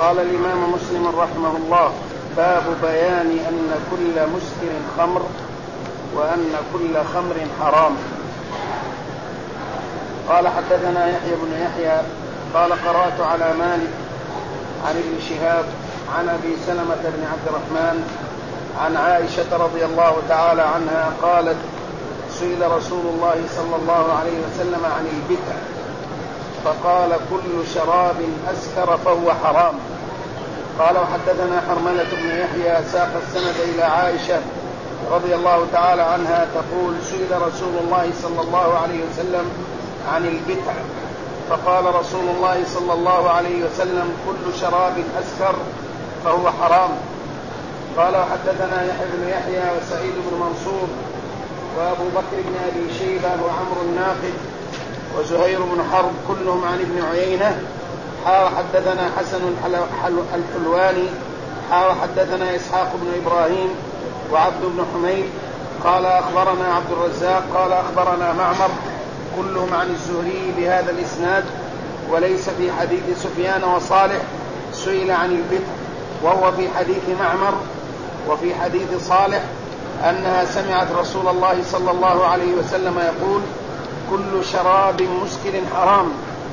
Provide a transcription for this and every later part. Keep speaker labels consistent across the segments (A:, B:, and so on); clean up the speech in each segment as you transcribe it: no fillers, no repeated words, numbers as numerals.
A: قال الإمام مسلم رحمه الله: باب بيان أن كل مسكر خمر وأن كل خمر حرام. قال: حدثنا يحيى بن يحيى قال: قرأت على مالك عن ابن شهاب عن أبي سلمة بن عبد الرحمن عن عائشة رضي الله تعالى عنها قالت: سئل رسول الله صلى الله عليه وسلم عن البتع فقال: كل شراب أسكر فهو حرام. قال: وحدثنا حرملة بن يحيى ساق السند إلى عائشة رضي الله تعالى عنها تقول: سئل رسول الله صلى الله عليه وسلم عن البتع فقال رسول الله صلى الله عليه وسلم: كل شراب أسكر فهو حرام. قال: وحدثنا يحيى بن يحيى وسعيد بن منصور وأبو بكر بن أبي شيبة وعمر الناقد وزهير بن حرب كلهم عن ابن عيينة. حدثنا حسن الحلواني حدثنا إسحاق بن إبراهيم وعبد بن حميد قال: أخبرنا عبد الرزاق قال: أخبرنا معمر كلهم عن الزهري بهذا الإسناد وليس في حديث سفيان وصالح سئل عن البتع، وهو في حديث معمر وفي حديث صالح أنها سمعت رسول الله صلى الله عليه وسلم يقول: كل شراب مسكر حرام.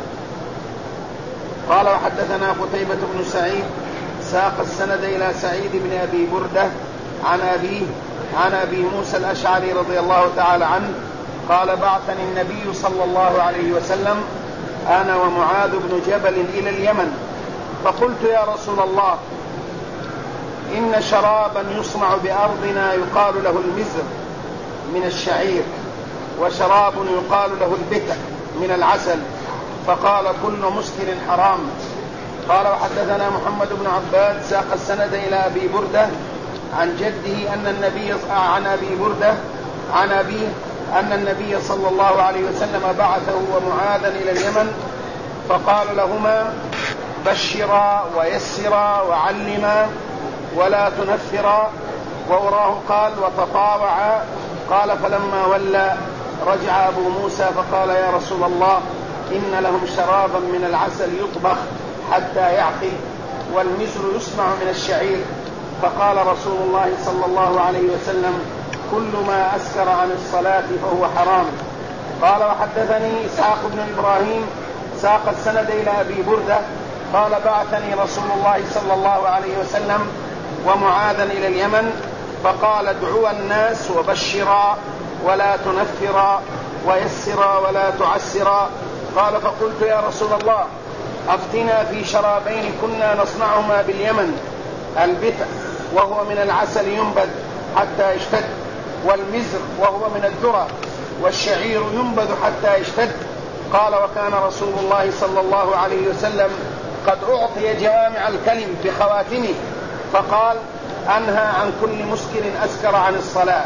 A: قال: وحدثنا قتيبة بن سعيد ساق السند إلى سعيد بن أبي بردة عن أبي موسى الأشعري رضي الله تعالى عنه قال: بعثني النبي صلى الله عليه وسلم أنا ومعاذ بن جبل إلى اليمن، فقلت: يا رسول الله، إن شرابا يصنع بأرضنا يقال له المزر من الشعير، وشراب يقال له البتع من العسل، فقال: كل مسكر حرام. قال: وحدثنا محمد بن عباد ساق السند إلى أبي بردة عن جده عن أبي بردة عن أبيه أن النبي صلى الله عليه وسلم بعثه ومعاذا إلى اليمن فقال لهما: بشرا ويسرا وعلما ولا تنفرا. ووراه قال: وتطاوعا. قال: فلما ولى رجع أبو موسى فقال: يا رسول الله، إن لهم شرابا من العسل يطبخ حتى يعقل، والمزر يصنع من الشعير. فقال رسول الله صلى الله عليه وسلم: كل ما أسكر عن الصلاة فهو حرام. قال: وحدثني إسحاق بن إبراهيم ساق السند إلى أبي بردة قال: بعثني رسول الله صلى الله عليه وسلم ومعاذا إلى اليمن فقال: ادعوا الناس وبشرا ولا تنفرا ويسرا ولا تعسرا. قال: فقلت: يا رسول الله، أفتنا في شرابين كنا نصنعهما باليمن: البتع وهو من العسل ينبذ حتى يشتد، والمزر وهو من الذرة، والشعير ينبذ حتى يشتد. قال: وكان رسول الله صلى الله عليه وسلم قد أعطي جوامع الكلم بخواتمه، فقال: أنهى عن كل مسكر أسكر عن الصلاة.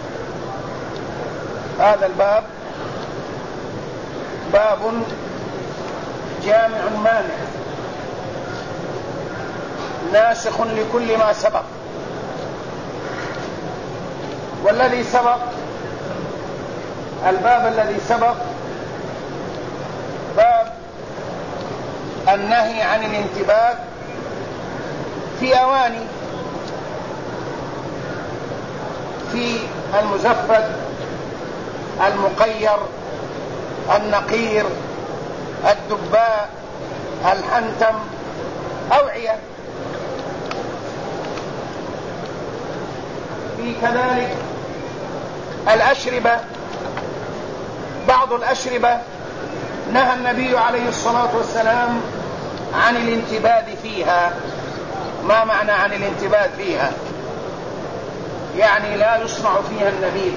A: هذا الباب باب جامع مانع ناسخ لكل ما سبق. والذي سبق الباب الذي سبق باب النهي عن الانتباه في أواني، في المزفت، المقير، النقير، الدباء، الحنتم، أوعية. في كذلك الأشربة، بعض الأشربة نهى النبي عليه الصلاة والسلام عن الانتباه فيها. ما معنى عن الانتباه فيها؟ يعني لا يصنع فيها النبيذ،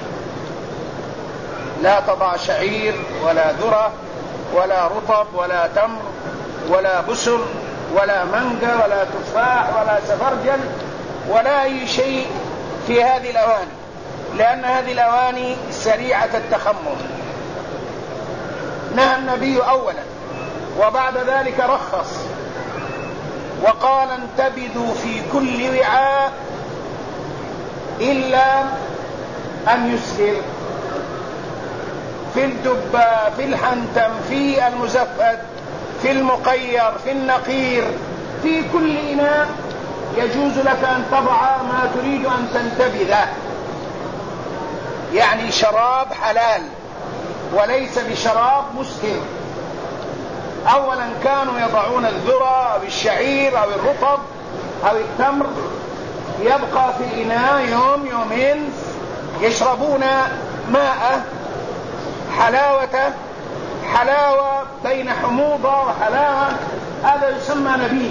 A: لا تضع شعير ولا ذرة ولا رطب ولا تمر ولا بسر ولا مانجا ولا تفاح ولا سفرجل ولا أي شيء في هذه الأواني، لأن هذه الأواني سريعة التخمر. نهى النبي أولا، وبعد ذلك رخص وقال: انتبذوا في كل وعاء إلا أن يسكر، في الدباء، في الحنتم، في المزفت، في المقير، في النقير، في كل إناء يجوز لك أن تضع ما تريد أن تنتبذه، يعني شراب حلال وليس بشراب مسكر. أولا كانوا يضعون الذرة أو الشعير أو الرطب أو التمر يبقى في الإناء يوم يومين، يشربون ماء حلاوة بين حموضة وحلاوة، هذا يسمى نبيذ.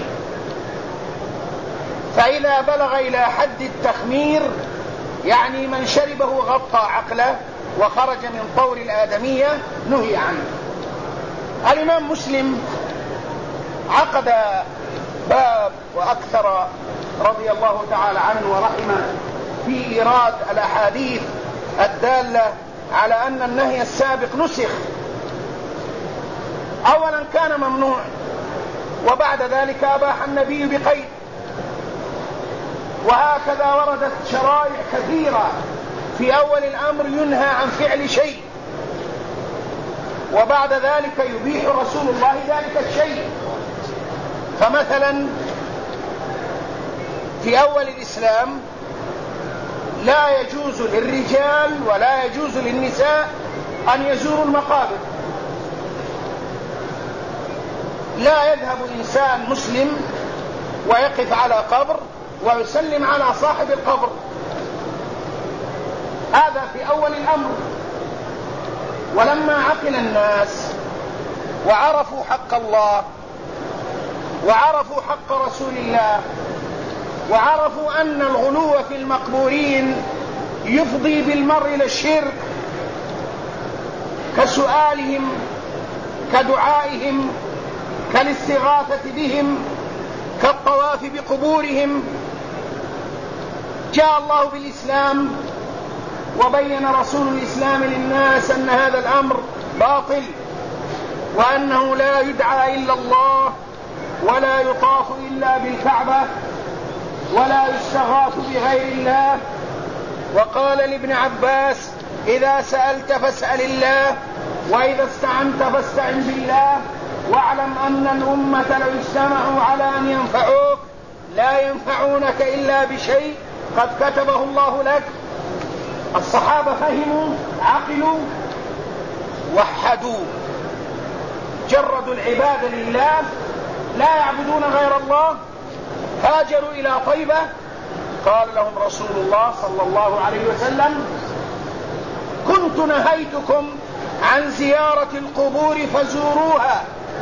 A: فإذا بلغ إلى حد التخمير يعني من شربه غطى عقله وخرج من طور الآدمية نهي عنه. الإمام مسلم عقد باب وأكثر رضي الله تعالى عنه ورحمه في إيراد الأحاديث الدالة على أن النهي السابق نسخ. أولا كان ممنوع، وبعد ذلك أباح النبي بقيد، وهكذا وردت شرائع كثيرة في أول الأمر ينهى عن فعل شيء، وبعد ذلك يبيح رسول الله ذلك الشيء. فمثلا في أول الإسلام لا يجوز للرجال ولا يجوز للنساء أن يزوروا المقابر. لا يذهب إنسان مسلم ويقف على قبر ويسلم على صاحب القبر، هذا في أول الأمر. ولما عقل الناس وعرفوا حق الله وعرفوا حق رسول الله وعرفوا أن الغلو في المقبورين يفضي بالمرء إلى الشرك، كسؤالهم كدعائهم كالاستغاثة بهم كالطواف بقبورهم، جاء الله بالإسلام وبين رسول الإسلام للناس أن هذا الأمر باطل، وأنه لا يدعى إلا الله ولا يطاف إلا بالكعبة ولا يستغاث بغير الله. وقال لابن عباس: إذا سألت فاسأل الله، وإذا استعنت فاستعن بالله، واعلم أن الأمة لو اجتمعوا على أن ينفعوك لا ينفعونك إلا بشيء قد كتبه الله لك. الصحابة فهموا، عقلوا، وحدوا، جردوا العبادة لله، لا يعبدون غير الله. هاجروا إلى طيبة، قال لهم رسول الله صلى الله عليه وسلم: كنت نهيتكم عن زيارة القبور فزوروها.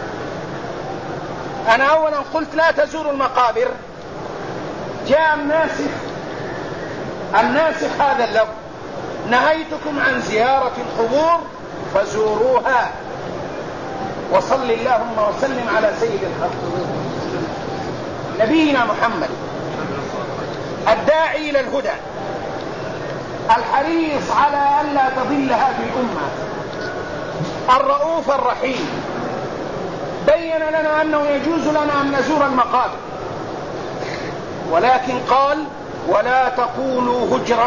A: أنا أولا قلت لا تزوروا المقابر، جاء الناسخ هذا اللفظ: نهيتكم عن زيارة القبور فزوروها. وصل اللهم وسلم على سيد الخلق نبينا محمد الداعي إلى الهدى الحريص على أن لا تضل هذه الأمة الرؤوف الرحيم. بين لنا أنه يجوز لنا أن نزور المقابر، ولكن قال: ولا تقولوا هجرا،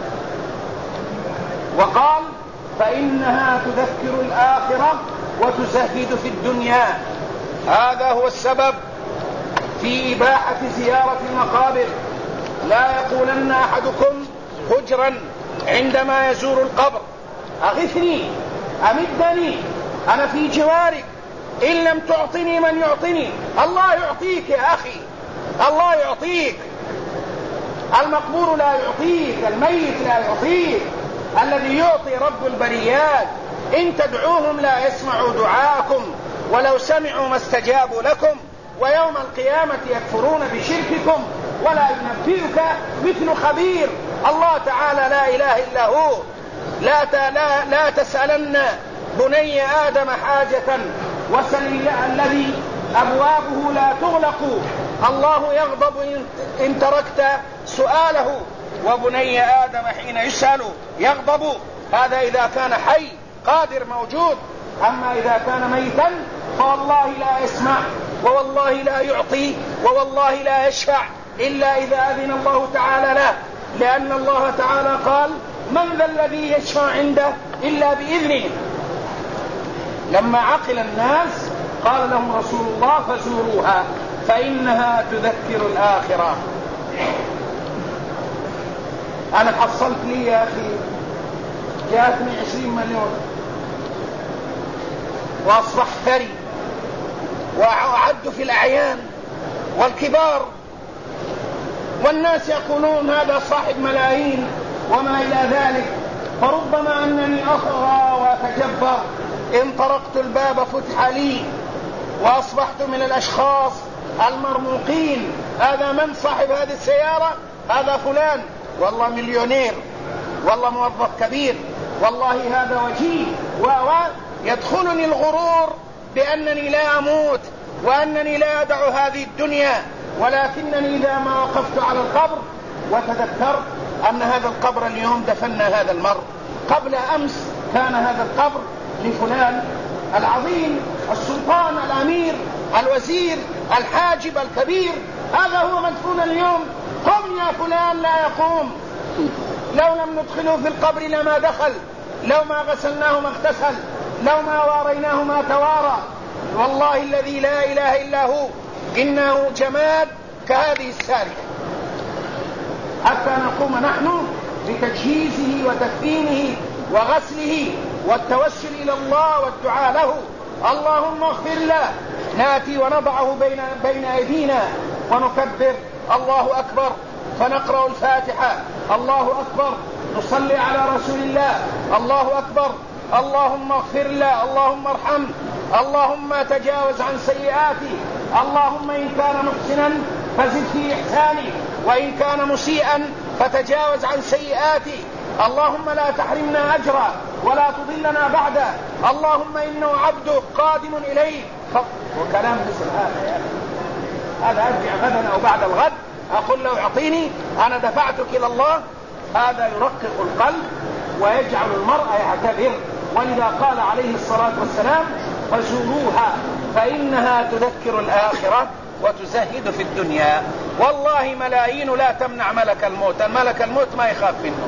A: وقال: فإنها تذكر الآخرة وتزهد في الدنيا. هذا هو السبب في إباحة زيارة المقابر. لا يقولن أحدكم هجرا عندما يزور القبر: أغثني، أمدني، أنا في جوارك، إن لم تعطني من يعطني. الله يعطيك يا أخي، الله يعطيك. المقبور لا يعطيك، الميت لا يعطيك، الذي يعطي رب البريات. إن تدعوهم لا يسمعوا دعاءكم، ولو سمعوا ما استجابوا لكم، ويوم القيامة يكفرون بشرككم، ولا ينبئك مثل خبير. الله تعالى لا إله إلا هو. لا تسألن بني آدم حاجة وسل الذي أبوابه لا تغلق. الله يغضب إن تركت سؤاله، وبني آدم حين يسأل يغضب. هذا إذا كان حي قادر موجود، أما إذا كان ميتا فوالله لا يسمع، ووالله لا يعطي، ووالله لا يشفع إلا إذا أذن الله تعالى له، لأن الله تعالى قال: من ذا الذي يشفع عنده إلا بإذنه. لما عقل الناس قال لهم رسول الله: فزوروها. فإنها تذكر الآخرة. أنا حصلت لي يا أخي جاءتني 20 مليون وأصبحت ثري وأعد في الأعيان والكبار، والناس يقولون هذا صاحب ملايين وما إلى ذلك، فربما أنني أطغى وأتجبر إن طرقت الباب فتح لي وأصبحت من الأشخاص المرموقين. هذا من صاحب هذه السيارة؟ هذا فلان، والله مليونير، والله موظف كبير، والله هذا وجيه، ويدخلني الغرور بأنني لا أموت وأنني لا أدع هذه الدنيا. ولكنني إذا ما وقفت على القبر وتذكرت أن هذا القبر اليوم دفننا هذا المرء، قبل أمس كان هذا القبر لفلان العظيم، السلطان، الأمير، الوزير، الحاجب الكبير، هذا هو مدفون اليوم. قم يا فلان، لا يقوم. لو لم ندخله في القبر لما دخل، لو ما غسلناه ما اغتسل، لو ما واريناه ما توارى. والله الذي لا إله إلا هو إنه جماد كهذه السارية، حتى نقوم نحن بتجهيزه وتكفينه وغسله والتوسل إلى الله والدعاء له. اللهم اغفر له. ناتي ونضعه بين أيدينا ونكبر الله أكبر، فنقرأ الفاتحة، الله أكبر، نصلي على رسول الله، الله أكبر، اللهم اغفر له، اللهم ارحمه، اللهم تجاوز عن سيئاته، اللهم إن كان محسنا فزد في إحسانه، وإن كان مسيئا فتجاوز عن سيئاته، اللهم لا تحرمنا أجره ولا تضلنا بعده، اللهم إنه عبدك قادم إليه. وكلام مثل هذا، هذا أرجع غدا أو بعد الغد أقول له اعطيني، أنا دفعتك إلى الله. هذا يرقق القلب ويجعل المرء يعتبر. ولذا قال عليه الصلاة والسلام فزوروها فإنها تذكر الآخرة وتزهد في الدنيا. والله ملايين لا تمنع ملك الموت، ملك الموت ما يخاف منه،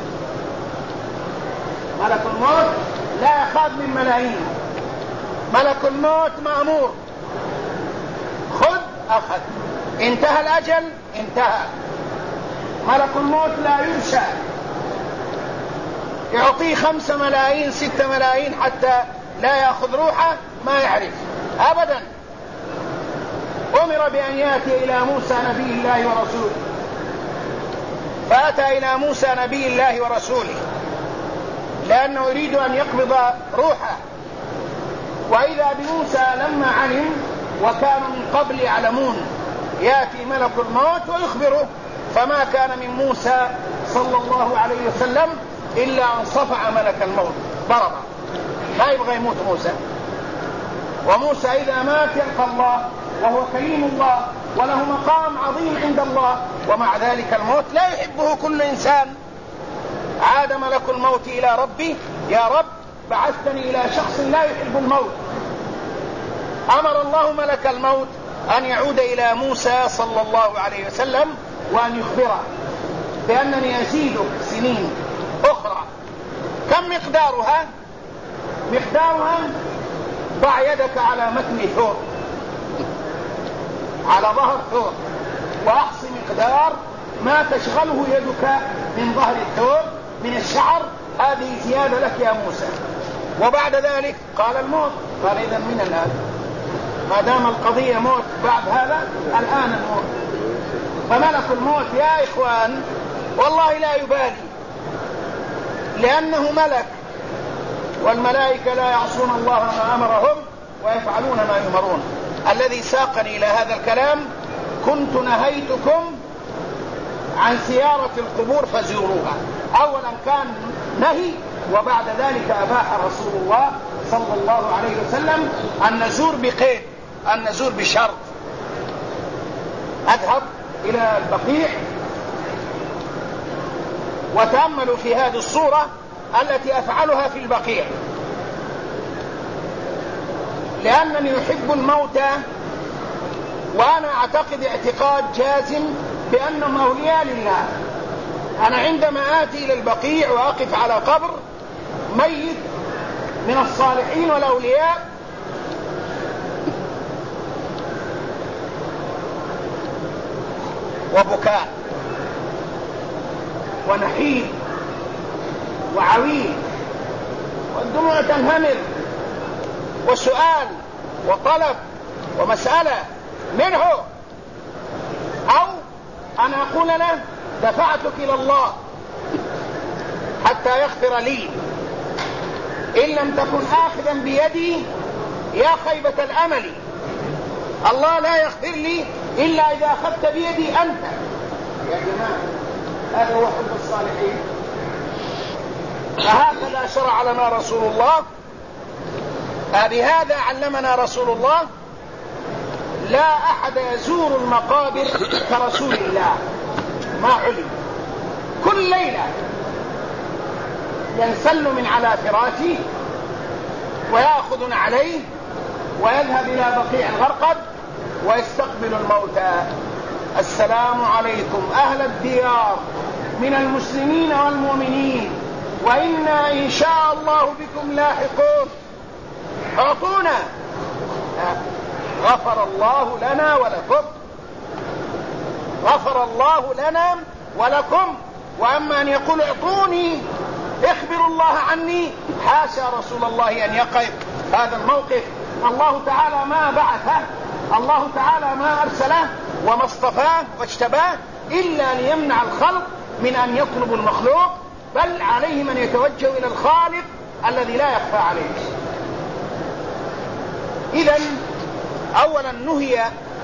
A: ملك الموت لا يخاف من ملايين، ملك الموت مأمور، خذ أخذ، انتهى الأجل انتهى. ملك الموت لا ينسى، يعطيه 5 ملايين 6 ملايين حتى لا يأخذ روحه ما يعرف أبدا. أمر بأن يأتي إلى موسى نبي الله ورسوله، فأتى إلى موسى نبي الله ورسوله لأنه يريد أن يقبض روحه. وإذا بموسى لما علم، وكانوا من قبل يعلمون، يأتي ملك الموت ويخبره، فما كان من موسى صلى الله عليه وسلم إلا أن صفع ملك الموت ضربه، لا يبغى يموت موسى. وموسى إذا مات يلقى الله وهو كريم الله وله مقام عظيم عند الله، ومع ذلك الموت لا يحبه كل إنسان. عاد ملك الموت إلى ربه: يا رب بعثتني إلى شخص لا يحب الموت. أمر الله ملك الموت أن يعود إلى موسى صلى الله عليه وسلم وأن يخبره بأنني أزيدك سنين أخرى. كم مقدارها؟ مقدارها ضع يدك على متن ثور، على ظهر ثور، وأحصي مقدار ما تشغله يدك من ظهر الثور من الشعر، هذه زيادة لك يا موسى. وبعد ذلك قال الموت. قال إذن من الآن، ما دام القضية موت بعد هذا، الآن الموت. فملك الموت يا إخوان والله لا يبالي، لأنه ملك، والملائكة لا يعصون الله ما أمرهم ويفعلون ما يؤمرون. الذي ساقني إلى هذا الكلام: كنت نهيتكم عن زيارة القبور فزوروها. أولا كان نهي، وبعد ذلك أباح رسول الله صلى الله عليه وسلم أن نزور بقيد، أن نزور بشرط: أذهب إلى البقيع. وتأملوا في هذه الصورة التي أفعلها في البقيع، لأنني أحب الموت، وأنا أعتقد اعتقاد جازم بأنهم أولياء لله. أنا عندما آتي إلى البقيع وأقف على قبر ميت من الصالحين والأولياء، وبكاء ونحيب وعويل، والدموع تنهمر، وسؤال وطلب ومسألة منه، أو أن أقول له دفعتك إلى الله حتى يغفر لي، إن لم تكن آخذا بيدي يا خيبة الأمل، الله لا يغفر لي إلا إذا أخذت بيدي أنت. يا جماعة هذا هو حب الصالحين، فهكذا شرع لنا رسول الله، بهذا علمنا رسول الله. لا أحد يزور المقابر كرسول الله، ما علم. كل ليلة ينسل من على فراشه ويأخذ عليه ويذهب إلى بقيع الغرقد ويستقبل الموتى: السلام عليكم أهل الديار من المسلمين والمؤمنين، وإنا إن شاء الله بكم لاحقون، اعطونا، غفر الله لنا ولكم، غفر الله لنا ولكم. وأما أن يقول اعطوني اخبروا الله عني، حاشا رسول الله أن يقف هذا الموقف. الله تعالى ما بعثه، الله تعالى ما أرسله وما اصطفاه واجتباه إلا ليمنع الخلق من أن يطلبوا المخلوق، بل عليهم أن يتوجهوا إلى الخالق الذي لا يخفى عليه. إذن أولا نهي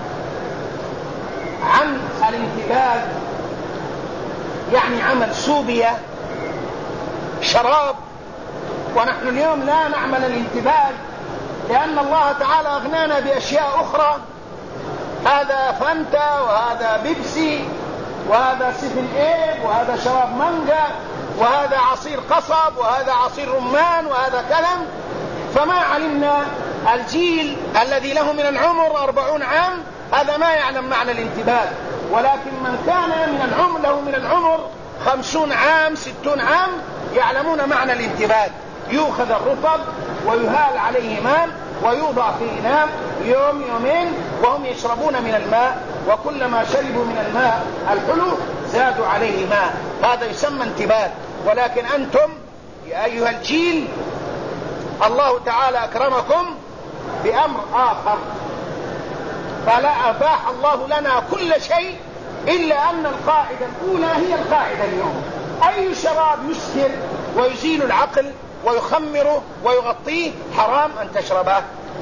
A: عن الانتباه، يعني عمل سوبية شراب، ونحن اليوم لا نعمل الانتباه لأن الله تعالى أغنانا بأشياء أخرى، هذا فانتا وهذا بيبسي وهذا سيفن إيب وهذا شراب مانجا وهذا عصير قصب وهذا عصير رمان وهذا كلام. فما علمنا الجيل الذي له من العمر 40 عام هذا ما يعلم معنى الانتباه، ولكن من كان من العمر له من العمر 50 عام 60 عام يعلمون معنى الانتباه. يؤخذ الرطب ويهال عليه ماء ويوضع في إناء يوم يومين وهم يشربون من الماء، وكلما شربوا من الماء الحلو زادوا عليه ماء، هذا يسمى انتباه. ولكن أنتم يا أيها الجيل الله تعالى أكرمكم بأمر آخر، فلا أباح الله لنا كل شيء، إلا أن القاعدة الأولى هي القاعدة اليوم: أي شراب يسكر ويزيل العقل ويخمره ويغطيه حرام أن تشربه.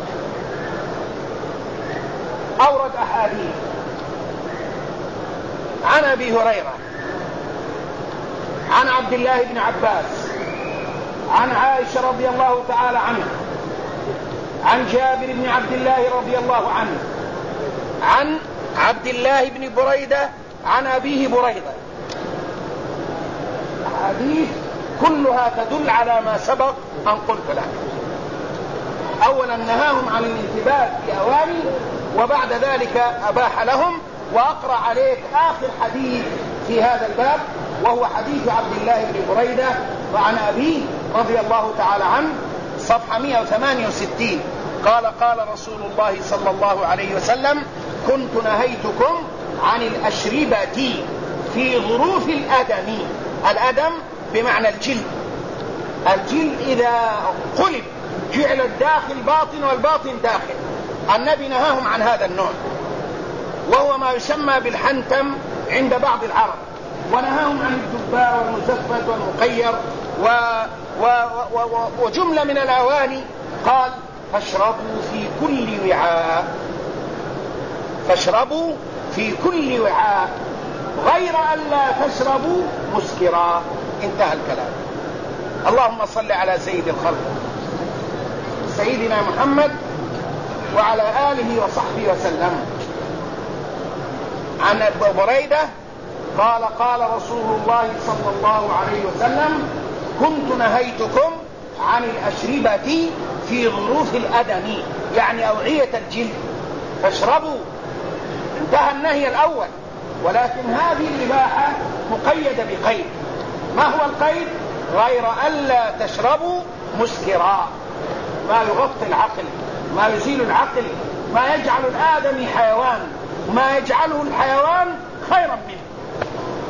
A: أورد أحاديث عن أبي هريرة، عن عبد الله بن عباس، عن عائشة رضي الله تعالى عنها، عن جابر بن عبد الله رضي الله عنه، عن عبد الله بن بريدة عن أبيه بريدة. أحاديث كلها تدل على ما سبق أن قلت لك. أولا نهاهم عن الانتباه في أواني، وبعد ذلك أباح لهم. وأقرأ عليك آخر حديث في هذا الباب، وهو حديث عبد الله بن بريدة وعن أبيه رضي الله تعالى عنه، صفحة 168. قال: قال رسول الله صلى الله عليه وسلم: كنت نهيتكم عن الأشربة في ظروف الأدم. الأدم بمعنى الجلد، الجلد إذا قلب جعل الداخل باطن والباطن داخل. النبي نهاهم عن هذا النوع، وهو ما يسمى بالحنتم عند بعض العرب، ونهاهم عن الدباء والمزفت والمقير وجملة من الأواني. قال: فاشربوا في كل وعاء، فاشربوا في كل وعاء غير أن لا تشربوا مسكرا. انتهى الكلام. اللهم صل على سيد الخلق سيدنا محمد وعلى آله وصحبه وسلم. عن أبي بريدة قال: قال رسول الله صلى الله عليه وسلم: كنت نهيتكم عن الأشربة في ظروف الأدم، يعني أوعية الجلد، فاشربوا. انتهى النهي الأول، ولكن هذه الإباحة مقيدة بقيد. ما هو القيد؟ غير ألا تشربوا مسكرا، ما يغطي العقل، ما يزيل العقل، ما يجعل الآدمي حيوان، ما يجعله الحيوان خيرا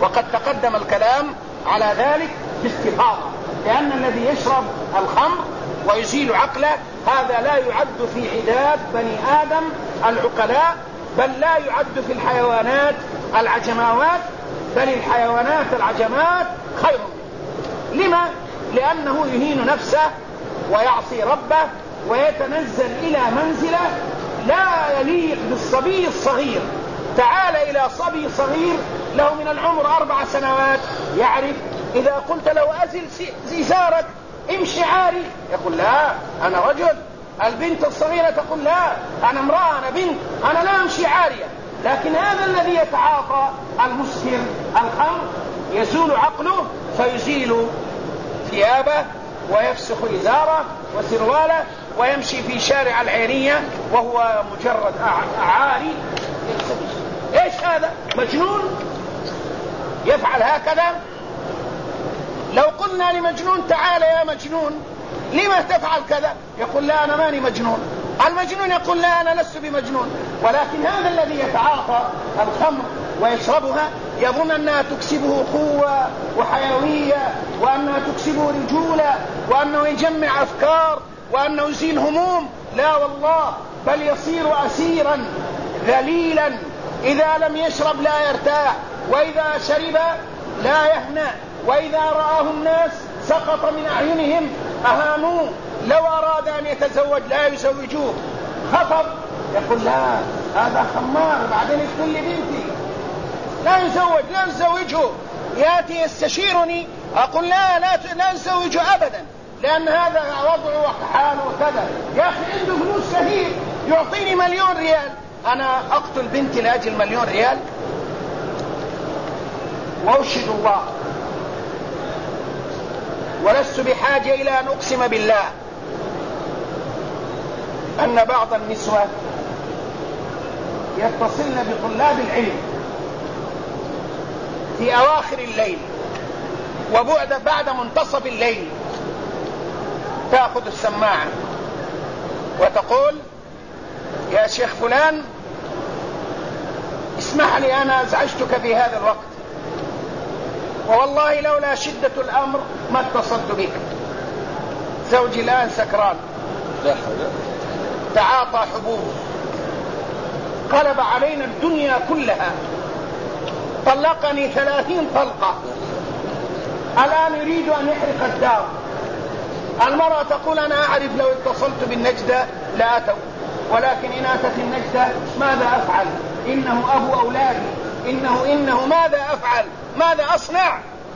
A: وقد تقدم الكلام على ذلك باستفاضة، لأن الذي يشرب الخمر ويزيل عقله هذا لا يعد في عداد بني آدم العقلاء، بل لا يعد في الحيوانات العجماوات، بل الحيوانات العجمات خير. لما؟ لأنه يهين نفسه ويعصي ربه ويتنزل إلى منزله لا يليق بالصبي الصغير. تعال إلى صبي صغير له من العمر 4 سنوات يعرف إذا قلت له أزل إزارك امشي عاري يقول لا أنا رجل. البنت الصغيرة تقول لا أنا امرأة أنا بنت أنا لا أمشي عارية. لكن هذا الذي يتعاطى المسكر الخمر يزول عقله فيزيل ثيابه ويفسخ إزاره وسرواله ويمشي في شارع العينية وهو مجرد عاري. ايش هذا؟ مجنون يفعل هكذا. لو قلنا لمجنون تعال يا مجنون لما تفعل كذا يقول لا أنا ماني مجنون. المجنون يقول لا أنا لست بمجنون. ولكن هذا الذي يتعاطى الخمر ويشربها يظن أنها تكسبه قوة وحيوية وأنها تكسبه رجولة وأنه يجمع أفكار وأنه يزيل هموم. لا والله، بل يصير أسيرا ذليلا. إذا لم يشرب لا يرتاح، وإذا شرب لا يهنأ، وإذا رآه الناس سقط من أعينهم أهانوه. لو أراد أن يتزوج لا يزوجوه. خطب يقول لا هذا خمار بعدين يقول لي بنتي لا يزوج لا يزوجه. يأتي يستشيرني أقول لا يزوجه أبدا لأن هذا وضعه وحاله وكذا. يا أخي عنده فلوس كثير يعطيني 1,000,000 ريال أنا أقتل بنتي لأجل 1,000,000 ريال؟ وأشهد الله ولست بحاجة إلى أن أقسم بالله أن بعض النسوة يتصلن بطلاب العلم في أواخر الليل بعد منتصف الليل تأخذ السماعة وتقول يا شيخ فلان اسمح لي أنا أزعجتك في هذا الوقت والله لولا شدة الأمر ما اتصلت بك. زوجي الآن سكران تعاطى حبوب قلب علينا الدنيا كلها طلقني 30 طلقة الآن يريد أن يحرق الدار. المرأة تقول أنا أعرف لو اتصلت بالنجدة لأتوا ولكن إن أتت النجدة ماذا أفعل؟ إنه أبو أولادي إنه ماذا أفعل؟ ماذا أصنع؟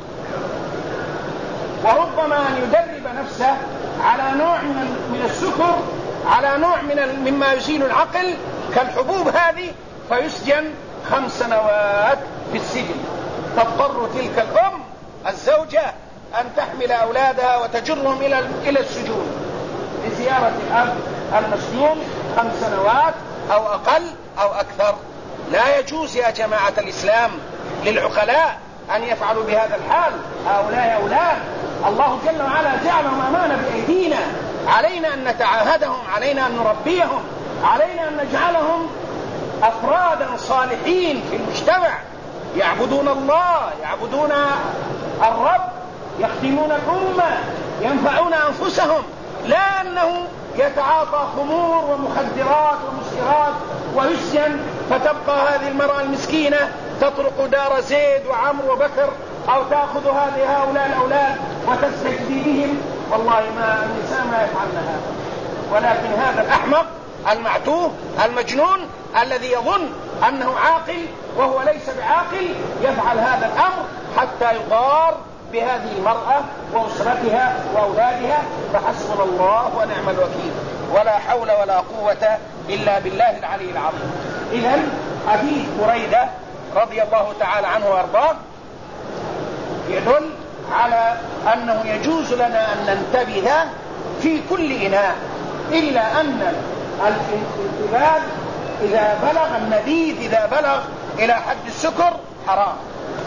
A: وربما أن يدرب نفسه على نوع من السكر على نوع مما يزيل العقل كالحبوب هذه فيسجن 5 سنوات في السجن. تضطر تلك الأم الزوجة أن تحمل أولادها وتجرهم إلى السجون لزيارة الأب المسجون 5 سنوات أو أقل أو أكثر. لا يجوز يا جماعة الإسلام للعقلاء أن يفعلوا بهذا الحال. هؤلاء أولاد الله جل وعلا جعلهم أمانة بأيدينا، علينا أن نتعاهدهم، علينا أن نربيهم، علينا أن نجعلهم أفرادا صالحين في المجتمع يعبدون الله يعبدون الرب يخدمون الأمة ينفعون أنفسهم، لا أنه يتعاطى خمور ومخدرات ومسكرات ويسجن فتبقى هذه المرأة المسكينة تطرق دار زيد وعمرو وبكر أو تأخذ هؤلاء الأولاد وتستجدي بهم. والله ما النساء ما يفعلن هذا. ولكن هذا الأحمق المعتوه المجنون الذي يظن أنه عاقل وهو ليس بعاقل يفعل هذا الأمر حتى يضار بهذه المرأة وأسرتها وأولادها. فحسبنا الله ونعم الوكيل ولا حول ولا قوة إلا بالله العلي العظيم. إذن حديث بريدة رضي الله تعالى عنه وارضاه يدل على أنه يجوز لنا أن ننتبه في كل إناء إلا أن الانتباه إذا بلغ النبيذ إذا بلغ إلى حد السكر حرام.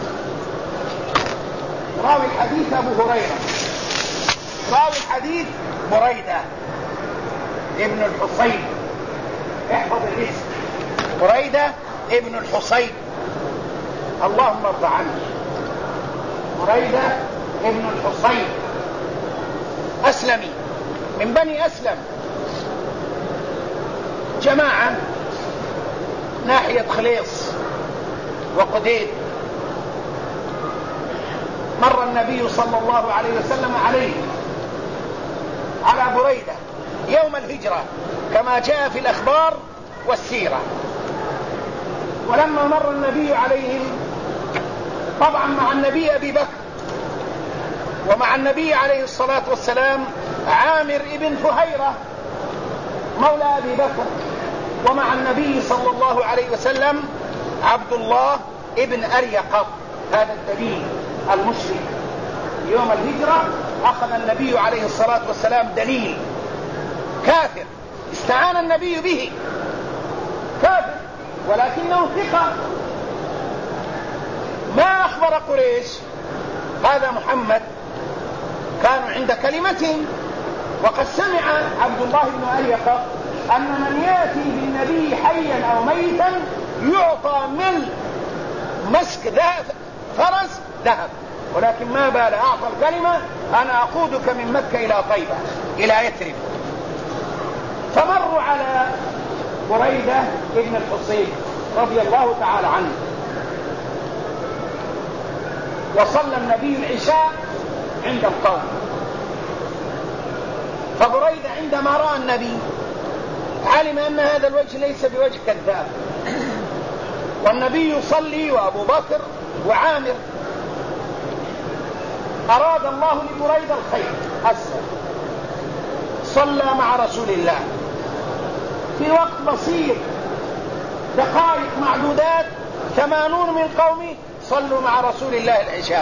A: راوي الحديث أبو هريرة. راوي الحديث بريدة ابن الحصين. احفظ الاسم بريدة ابن الحصين اللهم ارضى عنه بريدة ابن الحصين أسلمي من بني أسلم، جماعة ناحية خليص وقديد. مر النبي صلى الله عليه وسلم على بريدة يوم الهجرة كما جاء في الأخبار والسيرة. ولما مر النبي عليهم طبعا مع النبي أبي بكر، ومع النبي عليه الصلاة والسلام عامر ابن فهيرة مولى أبي بكر، ومع النبي صلى الله عليه وسلم عبد الله ابن أريقط هذا الدليل المشرك. يوم الهجرة أخذ النبي عليه الصلاة والسلام دليل كافر استعان النبي به، كافر ولكنه ثقة. ما أخبر قريش هذا محمد، كانوا عند كلمتهم، وقد سمع عبد الله بن أريقط أن من يأتي بالنبي حيا أو ميتا يعطى من مسك فرس ذهب، ولكن ما بال أعطى الكلمة أنا أقودك من مكة إلى طيبة إلى يثرب. فمروا على بريدة ابن الحصين رضي الله تعالى عنه، وصلى النبي العشاء عند القوم. فبريدة عندما رأى النبي علم أن هذا الوجه ليس بوجه كذاب، والنبي يصلي وأبو بكر وعامر. أراد الله لبريدة الخير، أسلم، صلى مع رسول الله في وقت بسيط، دقائق معدودات، 80 من قومه صلوا مع رسول الله العشاء.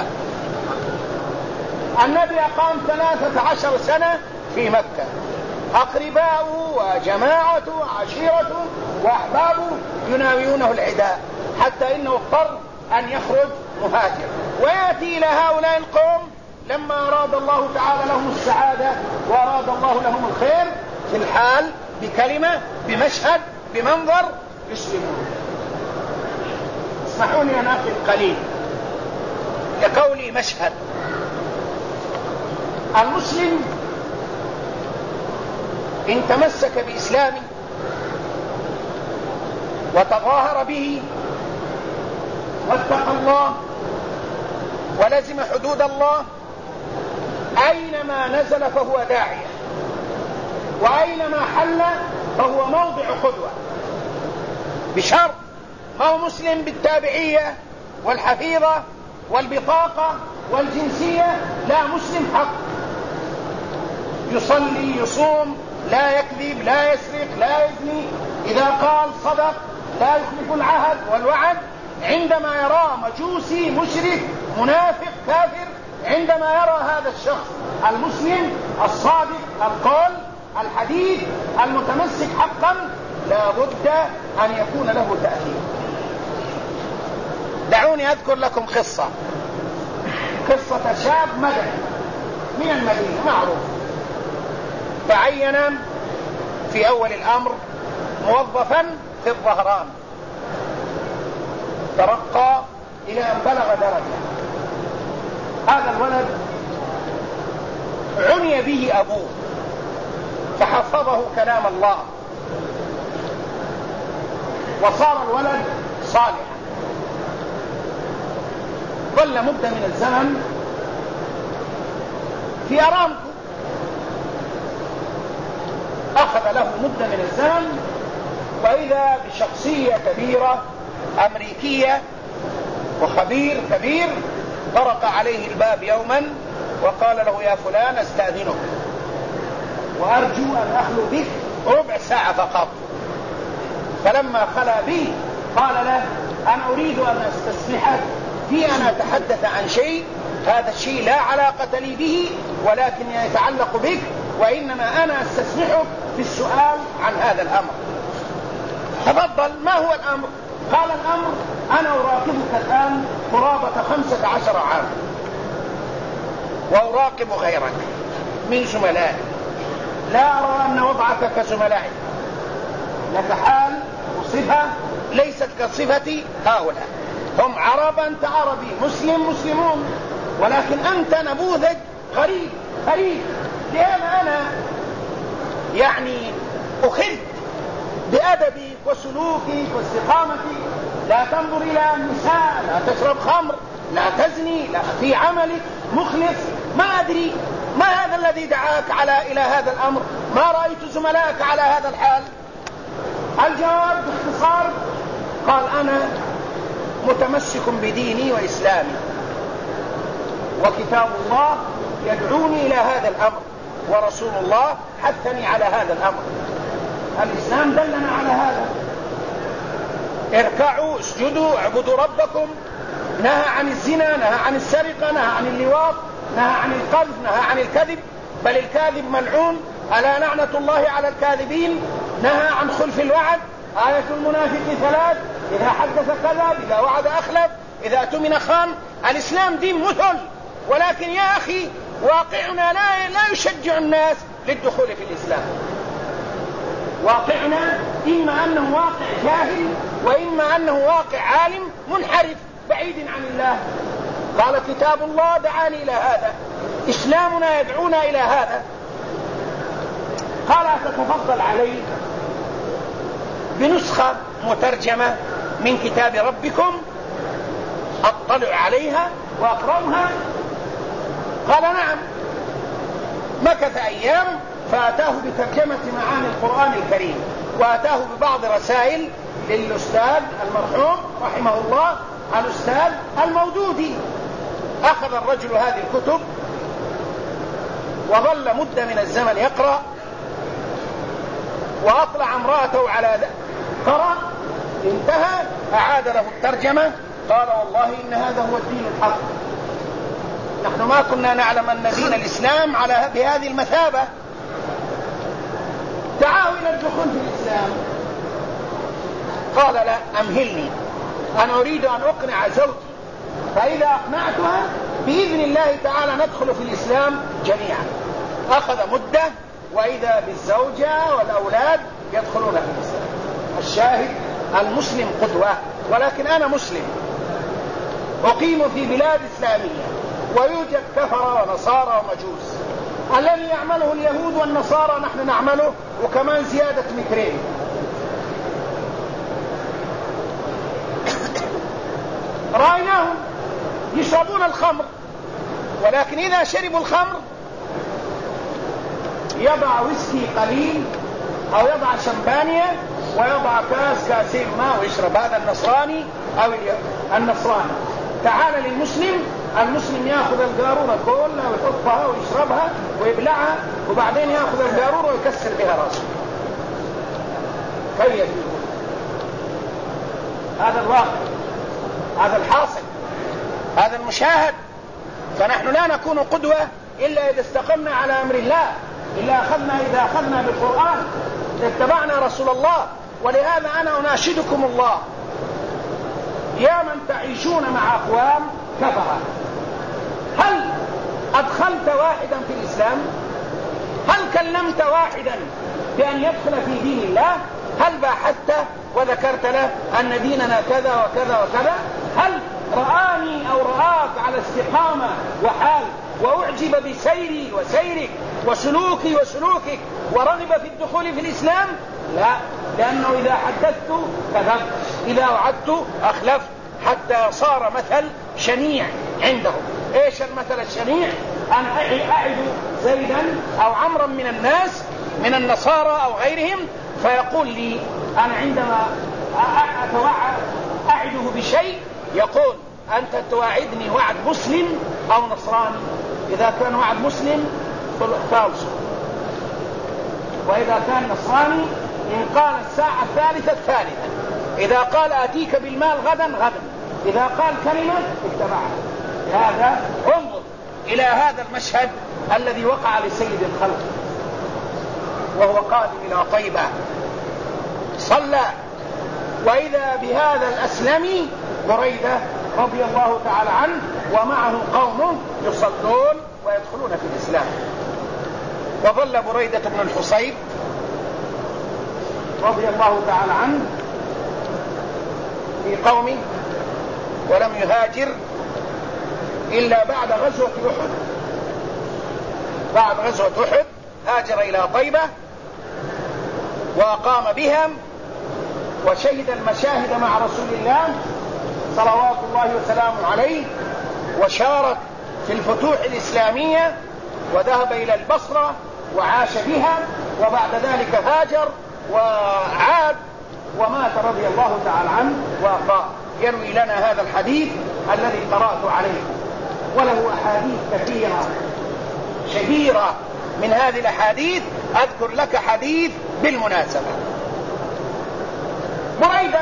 A: النبي أقام 13 سنة في مكة، أقرباؤه وجماعته وعشيرته وأحبابه يناويونه العداء، حتى إنه اضطر أن يخرج مهاجر ويأتي إلى هؤلاء القوم لما أراد الله تعالى لهم السعادة وأراد الله لهم الخير في الحال بكلمة بمشهد بمنظر يسلمون. اسمحوني أن أقف قليل لقولي مشهد. المسلم إن تمسك بإسلامه وتظاهر به واتقى الله ولزم حدود الله، أينما نزل فهو داعية، وأينما حل فهو موضع قدوة، بشرط ما هو مسلم بالتابعية والحفيظة والبطاقة والجنسية، لا، مسلم حق، يصلي يصوم لا يكذب لا يسرق لا يزني، إذا قال صدق لا يخلف العهد والوعد. عندما يرى مجوسي مشرك منافق كافر، عندما يرى هذا الشخص المسلم الصادق القول الحديث المتمسك حقا، لا بد أن يكون له تأثير. دعوني أذكر لكم قصة شاب مدني من المدينة معروف، تعين في أول الأمر موظفا في الظهران، ترقى إلى أن بلغ درجة. هذا الولد عني به أبوه فحفظه كلام الله، وصار الولد صالحا. ظل مدة من الزمن في أرامكو، أخذ له مدة من الزمن، وإذا بشخصية كبيرة أمريكية وخبير كبير طرق عليه الباب يوما وقال له: يا فلان، استأذنك وأرجو أن أخلو بك ربع ساعة فقط. فلما خلا به قال له: أنا أريد أن أستسمحك في أن أتحدث عن شيء، هذا الشيء لا علاقة لي به ولكن يتعلق بك، وإنما أنا أستسمحك في السؤال عن هذا الأمر. تفضل، ما هو الأمر؟ قال: الأمر أنا أراقبك الآن قرابة 15 عاما، وأراقب غيرك من زملائي، لا أرى أن وضعك كزملائي، لك حال وصفة ليست كصفتي هؤلاء، هم عرب أنت عربي، مسلم مسلمون، ولكن أنت نموذج غريب. لهذا أنا يعني أخذت بأدبي وسلوكي واستقامتي. لا تنظر إلى النساء، لا تشرب خمر، لا تزني، لا في عملك مخلص. ما أدري ما هذا الذي دعاك إلى هذا الأمر؟ ما رأيت زملائك على هذا الحال؟ الجواب باختصار قال: أنا متمسك بديني وإسلامي، وكتاب الله يدعوني إلى هذا الأمر، ورسول الله حثني على هذا الأمر. الإسلام دلنا على هذا: اركعوا، اسجدوا، اعبدوا ربكم. نهى عن الزنا، نهى عن السرقة، نهى عن اللواط، نهى عن القذف، نهى عن الكذب، بل الكاذب ملعون، ألا لعنة الله على الكاذبين. نهى عن خلف الوعد، آية المنافق 3: إذا حدث كذب، إذا وعد أخلف، إذا اؤتمن خان. الإسلام دين مثل، ولكن يا أخي واقعنا لا يشجع الناس للدخول في الإسلام. واقعنا إما أنه واقع جاهل، وإما أنه واقع عالم منحرف بعيد عن الله. قال: كتاب الله دعاني إلى هذا، إسلامنا يدعونا إلى هذا. قال: أتتفضل علي بنسخة مترجمة من كتاب ربكم أطلع عليها وأقرأها؟ قال: نعم. مكث أيام فأتاه بترجمة معاني القرآن الكريم، وأتاه ببعض رسائل للأستاذ المرحوم رحمه الله الأستاذ المودودي. أخذ الرجل هذه الكتب وظل مدة من الزمن يقرأ، وأطلع امرأته على قرأ، انتهى، أعاد له الترجمة. قال: والله إن هذا هو الدين الحق، نحن ما كنا نعلم أن دين الإسلام بهذه المثابة. دعاه إلى الدخول في الإسلام. قال: لا، أمهلني، أنا أريد أن أقنع زوجي، فإذا أقنعتها بإذن الله تعالى ندخل في الإسلام جميعا. أخذ مدة، وإذا بالزوجة والأولاد يدخلون في الإسلام. الشاهد: المسلم قدوة. ولكن أنا مسلم أقيم في بلاد إسلامية، ويوجد كفر ونصارى ومجوس. الذي يعمله اليهود والنصارى نحن نعمله، وكمان زيادة 2 متر. رأيناهم يشربون الخمر، ولكن إذا شربوا الخمر يضع ويسكي قليل أو يضع شمبانيا ويضع كاسين ماء ويشرب. هذا النصراني أو النصراني. تعال للمسلم، المسلم يأخذ القارورة كلها ويحطها ويشربها ويبلعها، وبعدين يأخذ القارورة ويكسر بها راسه. كيف؟ هذا الواقع، هذا الحاصل، هذا المشاهد. فنحن لا نكون قدوة إلا إذا استقمنا على أمر الله، إذا أخذنا بالقرآن، اتبعنا رسول الله. ولهذا أنا أناشدكم الله: يا من تعيشون مع أقوام كفرة، هل أدخلت واحدا في الإسلام؟ هل كلمت واحدا بأن يدخل في دين الله؟ هل باحثت وذكرت له أن ديننا كذا وكذا وكذا؟ هل رآني أو رآك على استقامة وحال، وأعجب بسيري وسيرك وسلوكي وسلوكك، ورغب في الدخول في الإسلام؟ لا، لأنه إذا حدثت كذبت، إذا وعدت أخلفت، حتى صار مثل شنيع عندهم. إيش المثل الشنيع؟ أن أعد زيدا أو عمرا من الناس، من النصارى أو غيرهم، فيقول لي أنا عندما أعده بشيء يقول: أنت تواعدني وعد مسلم أو نصراني؟ إذا كان وعد مسلم فالص، وإذا كان نصراني إن قال الساعة الثالثة، إذا قال أتيك بالمال غدا، إذا قال كلمة اتبعها. هذا انظر إلى هذا المشهد الذي وقع لسيد الخلق وهو قادم إلى طيبة، صلى، وإذا بهذا الأسلمي بريدة رضي الله تعالى عنه ومعه قوم يصلون ويدخلون في الإسلام. وظل بريدة بن الحصيب رضي الله تعالى عنه في قومه ولم يهاجر إلا بعد غزوة أحد. بعد غزوة أحد هاجر إلى طيبة وأقام بهم وشهد المشاهد مع رسول الله صلوات الله وسلامه عليه، وشارك في الفتوح الإسلامية، وذهب إلى البصرة وعاش بها، وبعد ذلك هاجر وعاد ومات رضي الله تعالى عنه يروي لنا هذا الحديث الذي قرأت عليه. وله أحاديث كثيرة شهيرة. من هذه الأحاديث أذكر لك حديث بالمناسبة. بريدة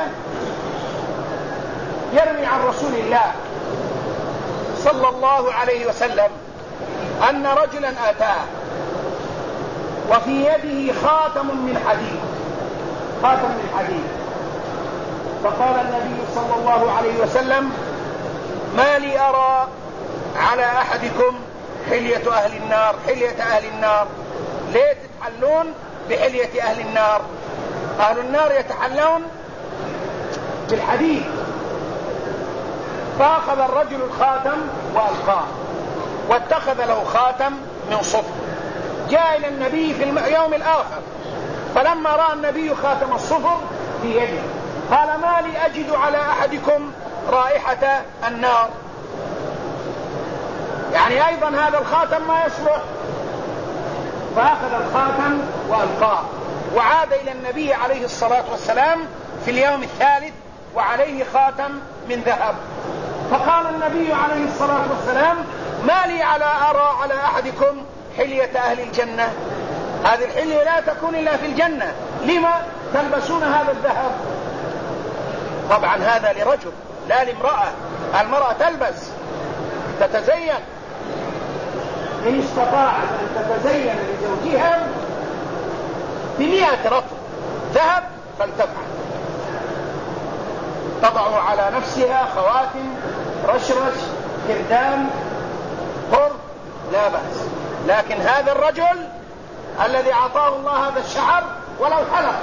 A: يروي عن رسول الله صلى الله عليه وسلم أن رجلا أتاه وفي يده خاتم من حديد، خاتم من حديد، فقال النبي صلى الله عليه وسلم: ما لي أرى على أحدكم حلية أهل النار، حلية أهل النار، ليه تتحلون بحلية أهل النار؟ أهل النار يتحلون بالحديد. فأخذ الرجل الخاتم وألقاه واتخذ له خاتم من صفر. جاء إلى النبي في اليوم الآخر، فلما رأى النبي خاتم الصفر في يده قال: ما لي أجد على أحدكم رائحة النار، يعني أيضا هذا الخاتم ما يصلح. فأخذ الخاتم وألقاه وعاد إلى النبي عليه الصلاة والسلام في اليوم الثالث وعليه خاتم من ذهب. فقال النبي عليه الصلاة والسلام: ما لي أرى على أحدكم حلية أهل الجنة، هذه الحلية لا تكون إلا في الجنة، لما تلبسون هذا الذهب؟ طبعا هذا لرجل لا لامرأة. المرأة تلبس تتزين، إن استطاعت أن تتزين لزوجها ب100 رطل ذهب فلتفعل، تضع على نفسها خواتم، رشرش، كردان، قر، لا بأس. لكن هذا الرجل الذي أعطاه الله هذا الشعر ولو حلق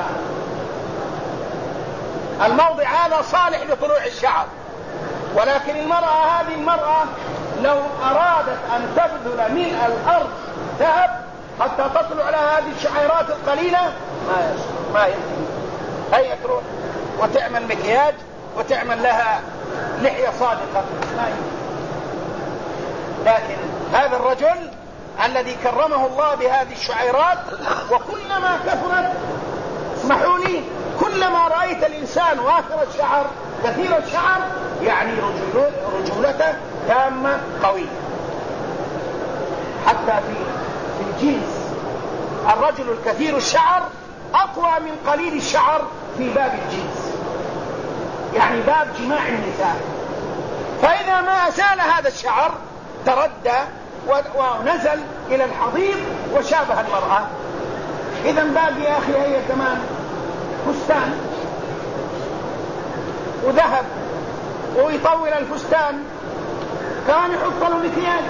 A: الموضع هذا صالح لطلوع الشعر، ولكن هذه المرأة لو أرادت أن تبذل ملء الأرض ذهب حتى تطلع لها هذه الشعيرات القليلة ما يمكن. هي تروح وتعمل مكياج وتعمل لها لحية صادقة، ما يمكن. لكن هذا الرجل الذي كرمه الله بهذه الشعيرات، وكلما كثرت، اسمحوا لي، كلما رأيت الإنسان وافر الشعر كثير الشعر يعني رجولته تامة قوية. حتى في الجنس الرجل الكثير الشعر أقوى من قليل الشعر في باب الجنس، يعني باب جماع النساء. فإذا ما أزال هذا الشعر تردى ونزل إلى الحضيض وشابه المرأة. إذا باقي يا أخي هي كمان فستان وذهب ويطول الفستان، كان يحط له مكياج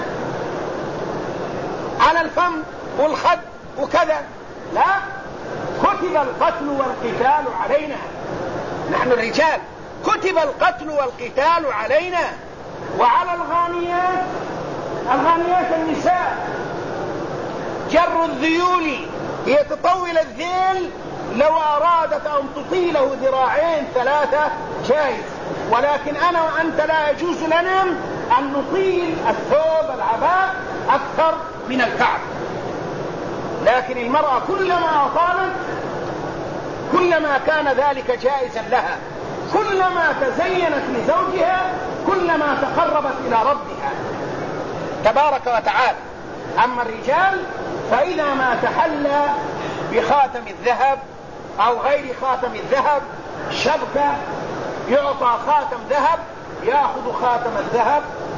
A: على الفم والخد وكذا. لا، كتب القتل والقتال علينا نحن الرجال، كتب القتل والقتال علينا. وعلى الغانيات النساء جر الذيول، هي تطول الذيل لو أرادت أن تطيله 2 3 جائز، ولكن أنا وأنت لا يجوز لنا أن نطيل الثوب العباء أكثر من الكعب. لكن المرأة كلما أطالت كلما كان ذلك جائزا لها، كلما تزينت لزوجها كلما تقربت إلى ربها تبارك وتعالى. أما الرجال فإذا ما تحلى بخاتم الذهب أو غير خاتم الذهب شبكة، يعطى خاتم ذهب، يأخذ خاتم الذهب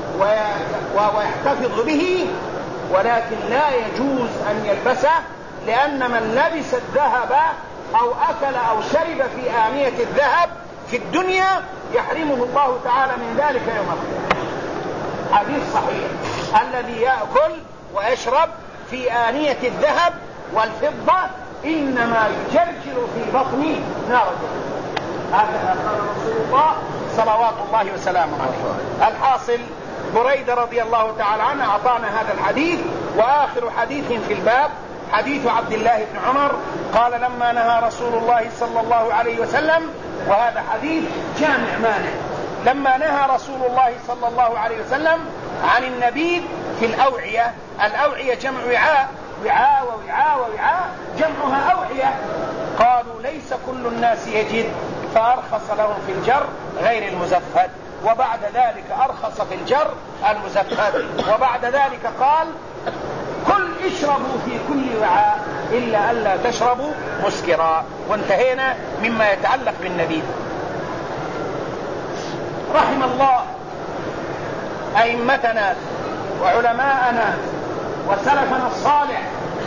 A: ويحتفظ به، ولكن لا يجوز أن يلبسه، لأن من لبس الذهب أو أكل أو شرب في آنية الذهب في الدنيا يحرمه الله تعالى من ذلك يوم القيامة. حديث صحيح: الذي يأكل ويشرب في آنية الذهب والفضة إنما يجرجر في بطنه نار جهنم. هذا قال رسول الله صلوات الله وسلامه عليه. الحاصل بريدة رضي الله تعالى عنه أعطانا هذا الحديث. وآخر حديث في الباب حديث عبد الله بن عمر قال لما نهى رسول الله صلى الله عليه وسلم، وهذا حديث جامع مانع، لما نهى رسول الله صلى الله عليه وسلم عن النبيذ في الأوعية. الأوعية جمع وعاء، وعاء ووعاء ووعاء جمعها أوعية. قالوا ليس كل الناس يجد، فأرخص لهم في الجر غير المزفت، وبعد ذلك أرخص في الجر المزفت، وبعد ذلك قال كل اشربوا في كل وعاء إلا ألا تشربوا مسكرا. وانتهينا مما يتعلق بالنبيذ. رحم الله أئمتنا وعلماءنا وسلفنا الصالح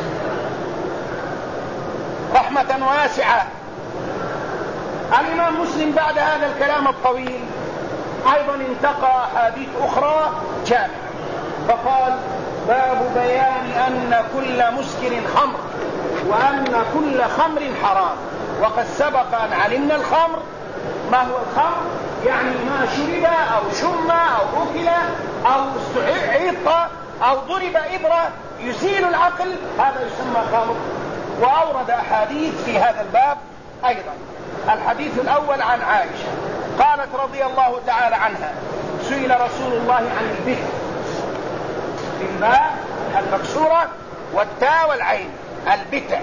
A: رحمة واسعة. الإمام مسلم بعد هذا الكلام الطويل أيضا انتقى أحاديث أخرى جامعة، فقال باب بيان أن كل مسكر خمر وأن كل خمر حرام. وقد سبق أن علمنا الخمر. ما هو الخمر؟ يعني ما شرب أو شم أو أكل أو استعيط أو ضرب إبرة يزيل العقل، هذا يسمى خمر. وأورد أحاديث في هذا الباب أيضا. الحديث الأول عن عائشة قالت رضي الله تعالى عنها سئل رسول الله عن البتر، بالباء المكسورة والتاء والعين، البتع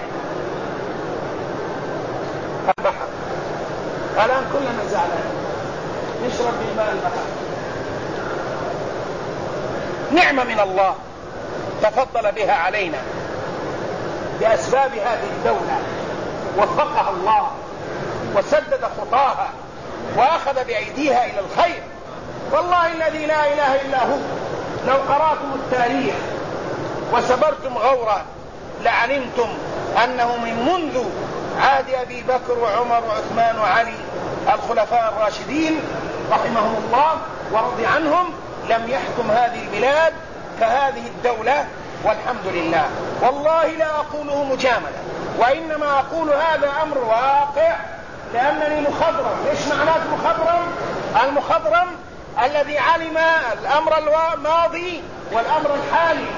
A: البحر. الآن كلنا زعلان نشرب من ماء البحر. نعمة من الله تفضل بها علينا بأسباب هذه الدولة، وفقها الله وسدد خطاها وأخذ بأيديها إلى الخير. والله الذي لا إله إلا هو لو قرأتم التاريخ وسبرتم غورا لعلمتم أنه من منذ عهد أبي بكر وعمر وعثمان وعلي الخلفاء الراشدين رحمهم الله ورضي عنهم لم يحكم هذه البلاد كهذه الدولة، والحمد لله. والله لا أقوله مجاملة، وإنما أقول هذا أمر واقع لأنني مخضرم. إيش معناه المخضرم؟ المخضرم الذي علم الأمر الماضي والأمر الحالي.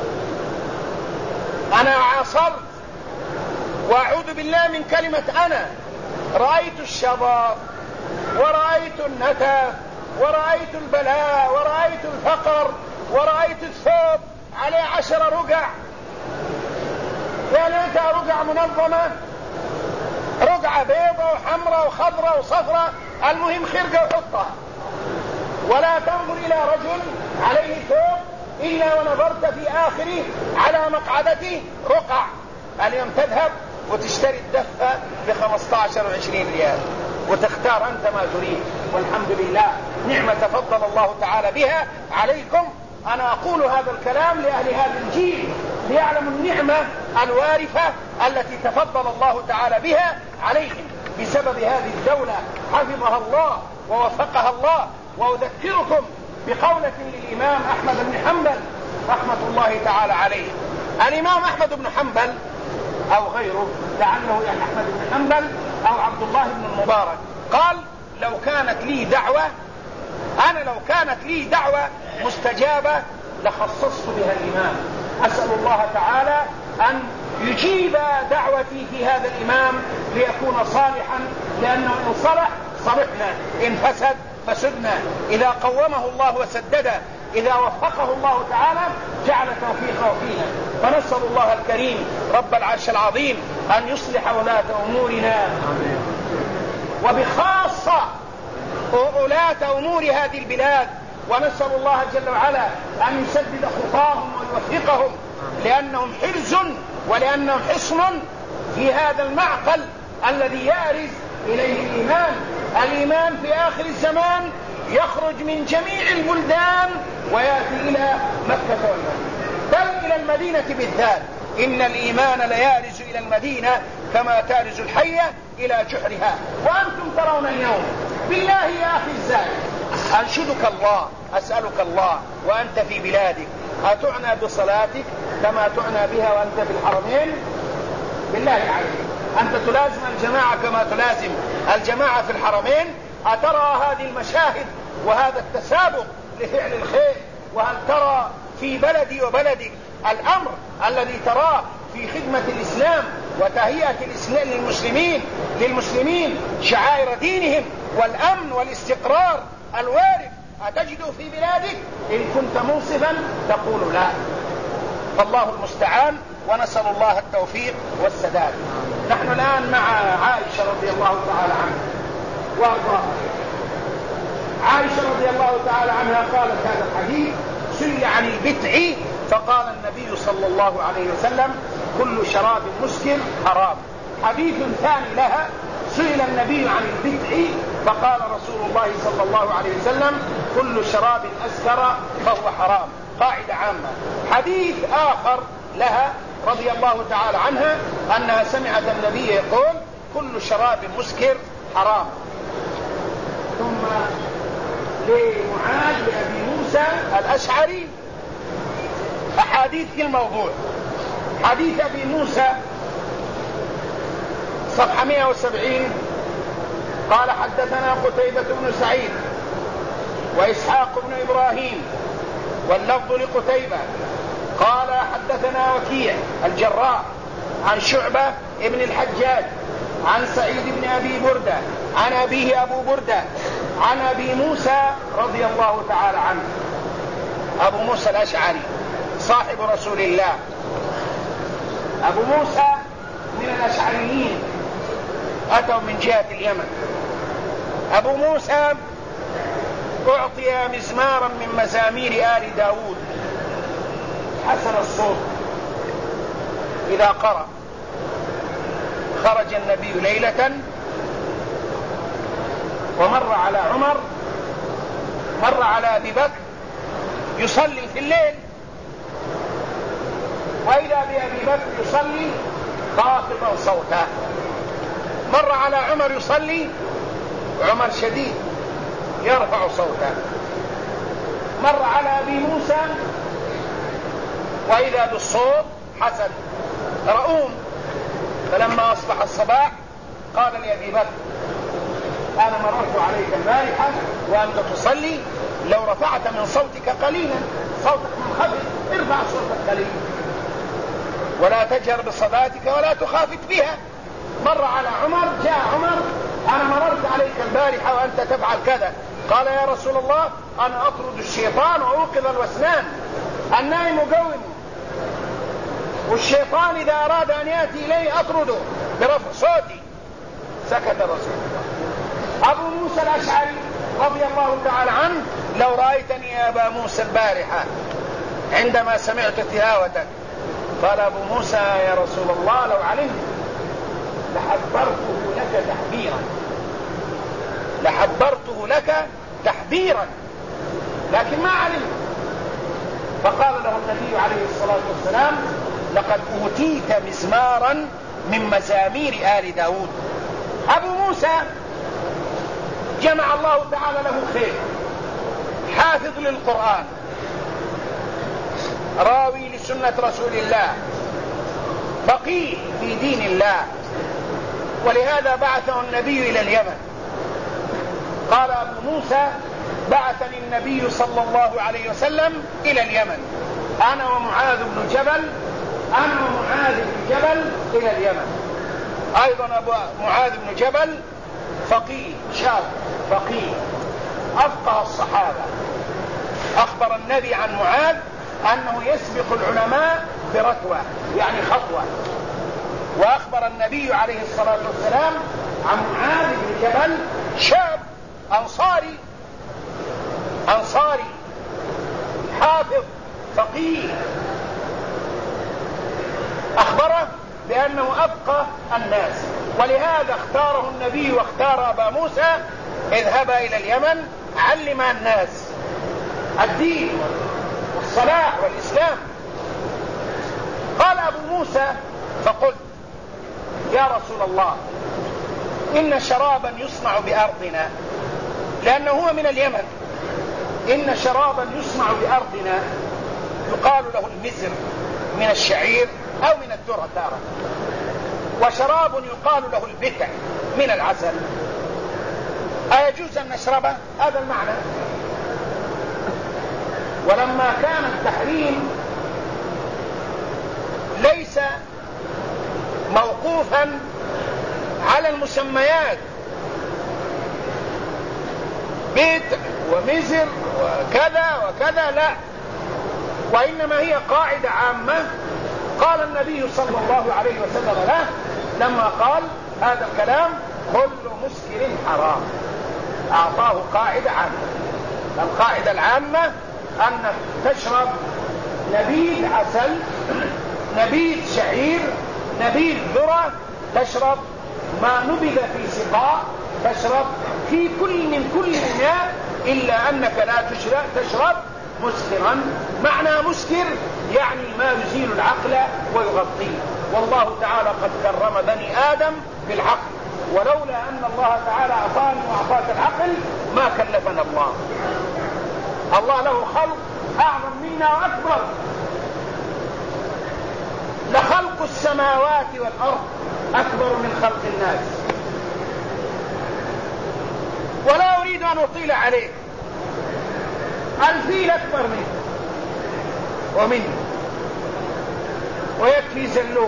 A: أنا عاصرت، وأعوذ بالله من كلمة أنا، رأيت الشباب ورأيت النتف ورأيت البلاء ورأيت الفقر ورأيت الثوب عليه 10 رقع، يا ليتها رقع منظمة، رقعة بيضة وحمراء وخضراء وصفراء، المهم خرقة وحطها. ولا تنظر إلى رجل عليه ثوب إلا ونظرت في آخره على مقعدته رقع. اليوم تذهب وتشتري الدفة ب15 و20 ريال وتختار أنت ما تريد، والحمد لله نعمة تفضل الله تعالى بها عليكم. أنا أقول هذا الكلام لأهل هذا الجيل ليعلموا النعمة الوارثة التي تفضل الله تعالى بها عليهم بسبب هذه الدولة حفظها الله ووفقها الله. وأذكركم بقولة للإمام أحمد بن حنبل رحمة الله تعالى عليه. الإمام أحمد بن حنبل أو غيره، لعله يعني أحمد بن حنبل أو عبد الله بن المبارك، قال لو كانت لي دعوة مستجابة لخصصت بها الإمام. أسأل الله تعالى أن يجيب دعوتي في هذا الإمام ليكون صالحا، لأنه إن صلح صلحنا، إن فسد فسدنا. إذا قومه الله وسدده، إذا وفقه الله تعالى جعل توفيقه فينا. فنسأل الله الكريم رب العرش العظيم أن يصلح ولاة أمورنا، وبخاصة ولاة أمور هذه البلاد. ونسأل الله جل وعلا أن يسدد خطاهم ويوفقهم، لأنهم حرز ولأنهم حصن في هذا المعقل الذي يأرز إليه الإيمان. الإيمان في آخر الزمان يخرج من جميع البلدان ويأتي إلى مكة والمدينة، بل إلى المدينة بالذات. إن الإيمان ليارز إلى المدينة كما تارز الحية إلى جحرها. وأنتم ترون اليوم بالله يا أخي الزائر، أنشدك الله، أسألك الله وأنت في بلادك، أتعنى بصلاتك كما تعنى بها وأنت في الحرمين؟ بالله عليك، أنت تلازم الجماعة كما تلازم الجماعة في الحرمين؟ أترى هذه المشاهد وهذا التسابق لفعل الخير؟ وهل ترى في بلدي وبلدك الأمر الذي تراه في خدمة الإسلام وتهيئة الإسلام للمسلمين شعائر دينهم والأمن والاستقرار الوارد أتجده في بلادك؟ إن كنت منصفا تقول لا. فالله المستعان، ونسأل الله التوفيق والسداد. نحن الآن مع عائشة رضي الله تعالى عنها وارضاها. عائشة رضي الله تعالى عنها قالت هذا الحديث: سئل عن البتع فقال النبي صلى الله عليه وسلم: كل شراب مسكر حرام. حديث ثاني لها: سئل النبي عن البتع فقال رسول الله صلى الله عليه وسلم: كل شراب أسكر فهو حرام. قاعدة عامة. حديث آخر لها رضي الله تعالى عنها أنها سمعت النبي يقول: كل شراب مسكر حرام. ثم لمعاذ لأبي موسى الأشعري أحاديث في الموضوع. حديث أبي موسى صفحة 170 قال: حدثنا قتيبة بن سعيد وإسحاق بن إبراهيم واللفظ لقتيبة قال: حدثنا وكيع الجراح عن شعبة ابن الحجاج عن سعيد بن أبي بردة عن أبيه أبو بردة عن أبي موسى رضي الله تعالى عنه. أبو موسى الأشعري صاحب رسول الله. أبو موسى من الأشعريين، أتوا من جهة اليمن. أبو موسى أعطي مزمارا من مزامير آل داود حسن الصوت إذا قرأ. خرج النبي ليلة ومر على عمر، مر على أبي بكر يصلي في الليل، وإذا بأبي بكر يصلي خافضا صوته. مر على عمر يصلي، عمر شديد يرفع صوته. مر على أبي موسى وإذا بالصوت حسن رؤوم. فلما أصبح الصباح قال لأبي بكر: أنا مررت عليك البارحة وأنت تصلي، لو رفعت من صوتك قليلا، صوتك منخفض، ارفع صوتك قليلا ولا تجهر بصلاتك ولا تخافت بها. مر على عمر، جاء عمر: أنا مررت عليك البارحة وأنت تفعل كذا. قال: يا رسول الله، أنا أطرد الشيطان وأوقظ الوسنان. النائم قوم، والشيطان إذا أراد أن يأتي إليه أطرده برفع صوتي. سكت الرسول. أبو موسى الأشعري رضي الله تعالى عنه: لو رأيتني يا أبا موسى البارحة عندما سمعت تلاوتك. قال أبو موسى: يا رسول الله، لو علمت لحبرته لك تحبيرا، لحبرته لك تحبيرا، لكن ما علمت. فقال له النبي عليه الصلاة والسلام: لقد أوتيت مزمارا من مزامير آل داود. أبو موسى جمع الله تعالى له خير، حافظ للقرآن، راوي لسنة رسول الله، فقيه في دين الله، ولهذا بعثه النبي إلى اليمن. قال أبو موسى: بعثني النبي صلى الله عليه وسلم إلى اليمن، أنا ومعاذ بن جبل إلى اليمن. أيضا أبو معاذ بن جبل فقيه، شاب فقيه، أفقه الصحابة. أخبر النبي عن معاذ أنه يسبق العلماء برتوة، يعني خطوة. وأخبر النبي عليه الصلاة والسلام عن معاذ بن جبل شاب أنصاري حافظ فقيه، أخبره بأنه أفقه الناس. ولهذا اختاره النبي واختار أبا موسى: اذهبا إلى اليمن علما الناس الدين والصلاح والإسلام. قال أبو موسى: فقلت: يا رسول الله، إن شرابا يصنع بأرضنا، لأنه هو من اليمن، إن شرابا يصنع بأرضنا يقال له المزر من الشعير أو من الذرة تارة، وشراب يقال له البتع من العسل. أيجوز أن نشربه؟ هذا المعنى. ولما كان التحريم ليس موقوفا على المسميات بيت ومزر وكذا وكذا، لا، وإنما هي قاعدة عامة قال النبي صلى الله عليه وسلم له لما قال هذا الكلام: كل مسكر حرام. أعطاه قاعدة عامة. القاعدة العامة أنك تشرب نبيذ عسل، نبيذ شعير، نبيذ ذرة، تشرب ما نبذ في سقاء، تشرب في من كل إناء، إلا أنك لا تشرب مسكرا. معنى مسكر يعني ما يزيل العقل ويغطيه، والله تعالى قد كرم بني آدم بالعقل، ولولا أن الله تعالى أعطاني وأعطاك العقل ما كلفنا الله. الله له خلق أعظم منا وأكبر، لخلق السماوات والأرض أكبر من خلق الناس. ولا أريد أن أطيل عليه، الفيل أكبر منه ومنه ويكفي زلوم،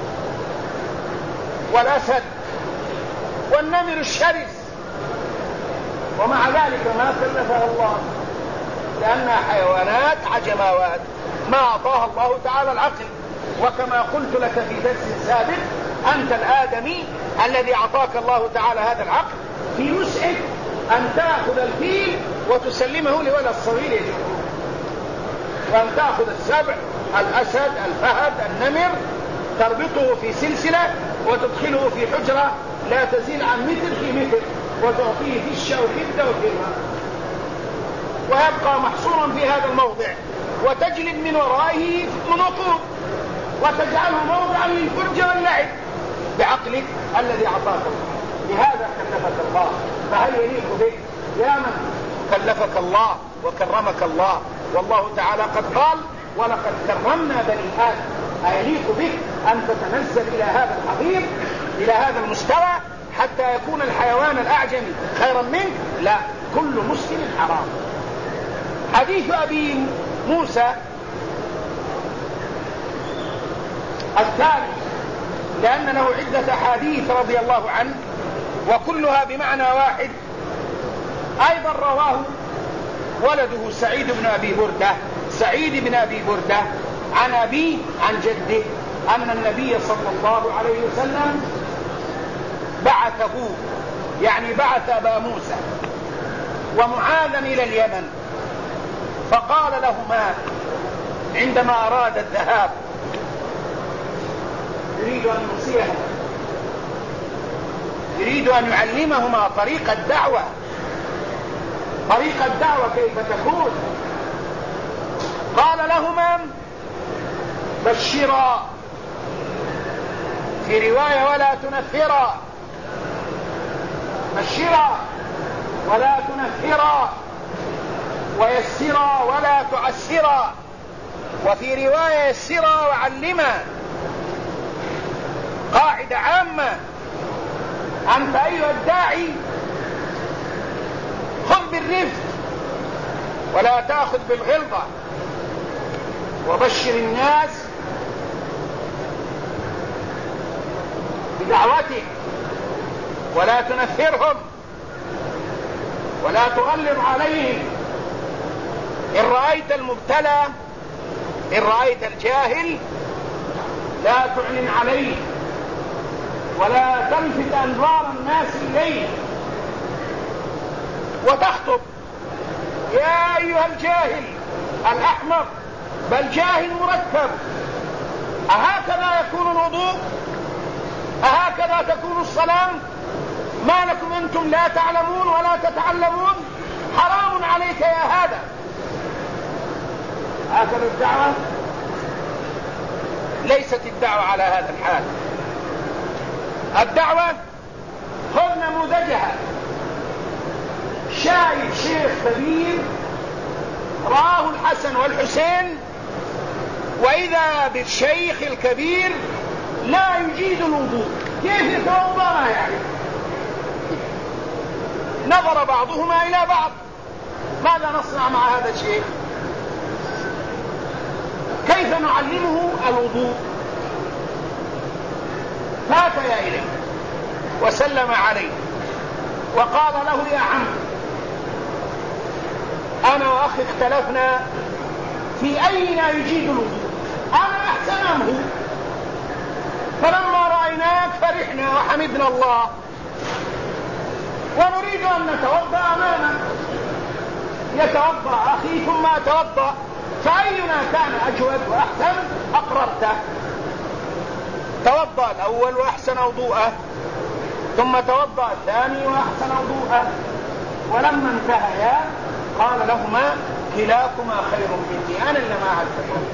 A: والأسد والنمر الشرس، ومع ذلك ما كلفها الله، لأنها حيوانات عجماوات ما أعطاها الله تعالى العقل. وكما قلت لك في درس سابق، أنت الآدمي الذي أعطاك الله تعالى هذا العقل، في وسعك أن تأخذ الفيل وتسلمه لولد الصغير يجوه، وأن تأخذ السبع، الأسد، الفهد، النمر، تربطه في سلسلة وتدخله في حجرة لا تزيل عن متر في متر، وتعطيه فشة وكبدة وكلمة، ويبقى محصورا في هذا الموضع، وتجلب من ورائه منطور، وتجعله موضعا للفرجة واللعب بعقلك الذي أعطاك. لهذا كلفك الله، فهل يليق بك يا من كلفك الله وكرمك الله؟ والله تعالى قد قال: ولقد كرمنا بني آدم. أيليق بك أن تتنزل إلى هذا الحضيض، إلى هذا المستوى، حتى يكون الحيوان الأعجمي خيرا منك؟ لا، كل مسلم حرام. حديث أبي موسى الثاني، لأن له عدة حديث رضي الله عنه وكلها بمعنى واحد، أيضا رواه ولده سعيد بن أبي بردة عن أبيه عن جده أن النبي صلى الله عليه وسلم بعثه، يعني بعث أبا موسى ومعاذا إلى اليمن، فقال لهما عندما أراد الذهاب يريد أن يعلمهما طريق الدعوة كيف تكون. قال لهما: بشرا، في رواية ولا تنفرا، بشرا ولا تنفرا، ويسرا ولا تعسرا، وفي رواية يسرا وعلما. قاعدة عامة: أنت أيها الداعي خذ بالرفق ولا تأخذ بالغلظة، وبشر الناس بدعوتك ولا تنفرهم ولا تغلظ عليهم. إن رأيت المبتلى، إن رأيت الجاهل، لا تعلن عليه ولا تلفت أنظار الناس إليه وتخطب: يا أيها الجاهل الأحمق، بل جاهل مركب، أهكذا يكون الوضوء؟ أهكذا تكون الصلاة؟ ما لكم أنتم لا تعلمون ولا تتعلمون؟ حرام عليك يا هذا. هكذا الدعوة؟ ليست الدعوة على هذا الحال. الدعوة خذ نموذجها: شايف شيخ كبير رآه الحسن والحسين، وإذا بالشيخ الكبير لا يجيد الوضوء، كيف يتوضأ يعني؟ نظر بعضهما إلى بعض: ماذا نصنع مع هذا الشيخ؟ كيف نعلمه الوضوء؟ فاتيا إليه وسلم عليه وقال له: يا عم، أنا وأخي اختلفنا في أين يجيد الوضوء، أنا أحسن أم هو؟ فلما رأيناك فرحنا وحمدنا الله ونريد أن نتوضأ أمامك. يتوضأ أخي ثم أتوضأ، فأينا كان أجود وأحسن أقررته. توضأ الأول وأحسن وضوءه، ثم توضأ الثاني وأحسن وضوءه، ولما انتهيا قال لهما: كلاكما خير مني، أنا اللي ما أعرف.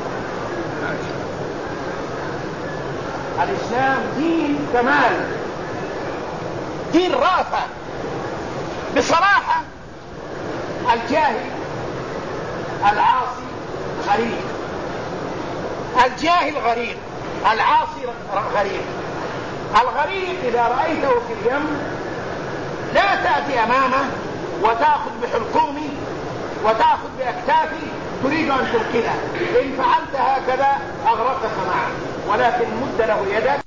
A: الإسلام دين كمال، دين رافع. بصراحة الجاهل العاصي غريب، الجاهل غريب، العاصي غريب. الغريب إذا رأيته في اليم لا تأتي أمامه وتأخذ بحلقومه وتأخذ بأكتافه تريد أن تركله، إن فعلت هكذا أغرقك معه، ولكن مد له يدك